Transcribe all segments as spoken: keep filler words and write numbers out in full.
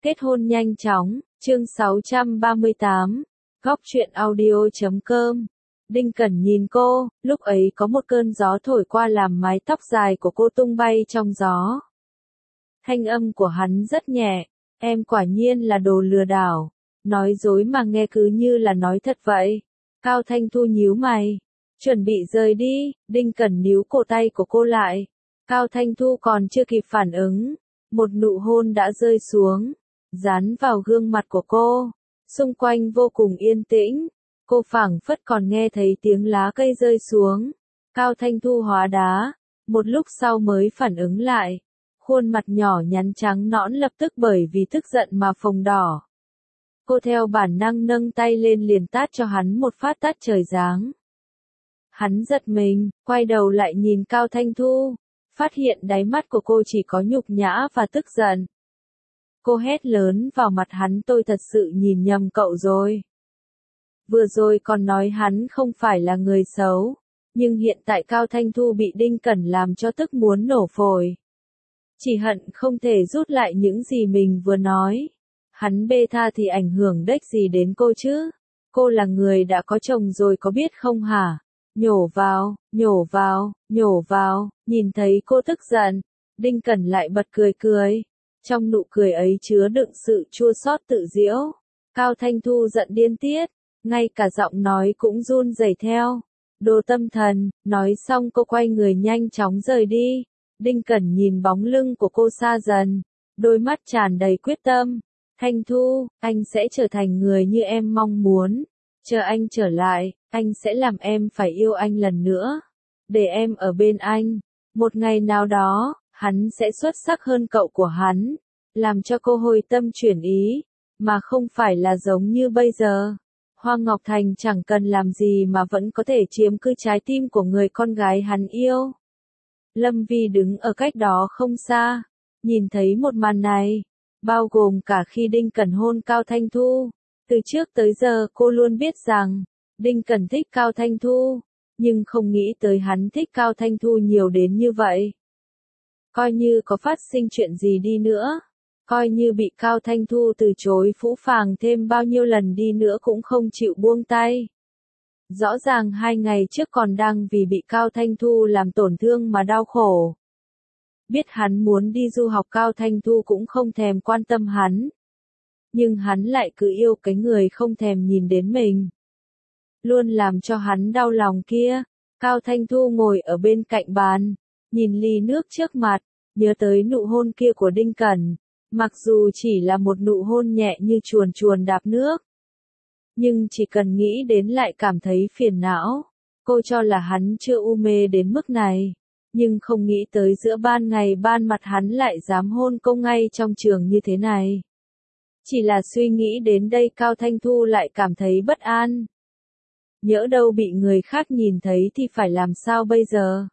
Kết hôn nhanh chóng, chương sáu trăm ba mươi tám, góc truyện audio chấm com. Đinh Cẩn nhìn cô, lúc ấy có một cơn gió thổi qua làm mái tóc dài của cô tung bay trong gió. Thanh âm của hắn rất nhẹ, em quả nhiên là đồ lừa đảo, nói dối mà nghe cứ như là nói thật vậy. Cao Thanh Thu nhíu mày, chuẩn bị rời đi, Đinh Cẩn níu cổ tay của cô lại. Cao Thanh Thu còn chưa kịp phản ứng, một nụ hôn đã rơi xuống, dán vào gương mặt của cô. Xung quanh vô cùng yên tĩnh, cô phảng phất còn nghe thấy tiếng lá cây rơi xuống. Cao Thanh Thu hóa đá, một lúc sau mới phản ứng lại. Khuôn mặt nhỏ nhắn trắng nõn lập tức bởi vì tức giận mà phồng đỏ. Cô theo bản năng nâng tay lên liền tát cho hắn một phát tát trời giáng. Hắn giật mình, quay đầu lại nhìn Cao Thanh Thu, phát hiện đáy mắt của cô chỉ có nhục nhã và tức giận. Cô hét lớn vào mặt hắn, tôi thật sự nhìn nhầm cậu rồi. Vừa rồi còn nói hắn không phải là người xấu, nhưng hiện tại Cao Thanh Thu bị Đinh Cẩn làm cho tức muốn nổ phổi. Chỉ hận không thể rút lại những gì mình vừa nói. Hắn bê tha thì ảnh hưởng đếch gì đến cô chứ? Cô là người đã có chồng rồi có biết không hả? Nhổ vào, nhổ vào, nhổ vào, nhìn thấy cô tức giận, Đinh Cẩn lại bật cười cười. Trong nụ cười ấy chứa đựng sự chua xót tự giễu. Cao Thanh Thu giận điên tiết, ngay cả giọng nói cũng run rẩy theo. Đồ tâm thần, nói xong cô quay người nhanh chóng rời đi. Đinh Cẩn nhìn bóng lưng của cô xa dần, đôi mắt tràn đầy quyết tâm. Thanh Thu, anh sẽ trở thành người như em mong muốn. Chờ anh trở lại, anh sẽ làm em phải yêu anh lần nữa. Để em ở bên anh. Một ngày nào đó, hắn sẽ xuất sắc hơn cậu của hắn. Làm cho cô hồi tâm chuyển ý, mà không phải là giống như bây giờ. Hoa Ngọc Thành chẳng cần làm gì mà vẫn có thể chiếm cứ trái tim của người con gái hắn yêu. Lâm Vi đứng ở cách đó không xa, nhìn thấy một màn này, bao gồm cả khi Đinh Cẩn hôn Cao Thanh Thu. Từ trước tới giờ cô luôn biết rằng, Đinh Cẩn thích Cao Thanh Thu, nhưng không nghĩ tới hắn thích Cao Thanh Thu nhiều đến như vậy. Coi như có phát sinh chuyện gì đi nữa, coi như bị Cao Thanh Thu từ chối phũ phàng thêm bao nhiêu lần đi nữa cũng không chịu buông tay. Rõ ràng hai ngày trước còn đang vì bị Cao Thanh Thu làm tổn thương mà đau khổ. Biết hắn muốn đi du học Cao Thanh Thu cũng không thèm quan tâm hắn. Nhưng hắn lại cứ yêu cái người không thèm nhìn đến mình. Luôn làm cho hắn đau lòng kia. Cao Thanh Thu ngồi ở bên cạnh bàn, nhìn ly nước trước mặt, nhớ tới nụ hôn kia của Đinh Cẩn. Mặc dù chỉ là một nụ hôn nhẹ như chuồn chuồn đạp nước. Nhưng chỉ cần nghĩ đến lại cảm thấy phiền não. Cô cho là hắn chưa u mê đến mức này. Nhưng không nghĩ tới giữa ban ngày ban mặt hắn lại dám hôn cô ngay trong trường như thế này. Chỉ là suy nghĩ đến đây Cao Thanh Thu lại cảm thấy bất an. Nhỡ đâu bị người khác nhìn thấy thì phải làm sao bây giờ?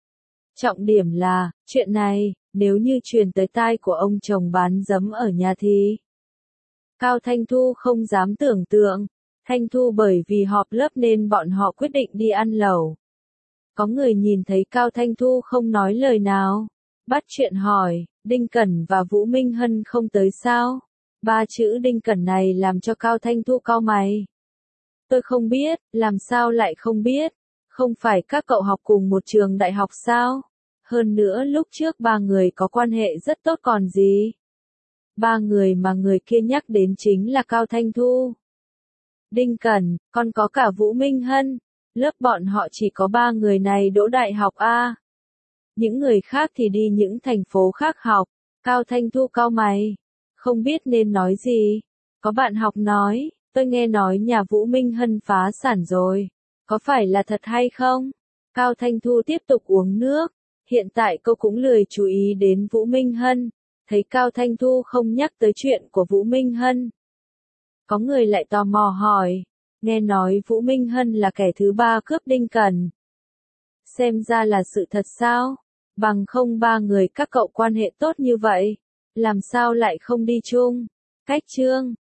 Trọng điểm là, chuyện này, nếu như truyền tới tai của ông chồng bán dấm ở nhà thì... Cao Thanh Thu không dám tưởng tượng. Thanh Thu bởi vì họp lớp nên bọn họ quyết định đi ăn lẩu. Có người nhìn thấy Cao Thanh Thu không nói lời nào. Bắt chuyện hỏi, Đinh Cẩn và Vũ Minh Hân không tới sao? Ba chữ Đinh Cẩn này làm cho Cao Thanh Thu cau mày. Tôi không biết, làm sao lại không biết? Không phải các cậu học cùng một trường đại học sao? Hơn nữa lúc trước ba người có quan hệ rất tốt còn gì? Ba người mà người kia nhắc đến chính là Cao Thanh Thu, Đinh Cẩn, còn có cả Vũ Minh Hân. Lớp bọn họ chỉ có ba người này đỗ đại học A. Những người khác thì đi những thành phố khác học. Cao Thanh Thu cau mày, không biết nên nói gì. Có bạn học nói, tôi nghe nói nhà Vũ Minh Hân phá sản rồi. Có phải là thật hay không? Cao Thanh Thu tiếp tục uống nước. Hiện tại cô cũng lười chú ý đến Vũ Minh Hân. Thấy Cao Thanh Thu không nhắc tới chuyện của Vũ Minh Hân. Có người lại tò mò hỏi, nghe nói Vũ Minh Hân là kẻ thứ ba cướp Đinh Cẩn. Xem ra là sự thật sao? Bằng không ba người các cậu quan hệ tốt như vậy, làm sao lại không đi chung? Cách chương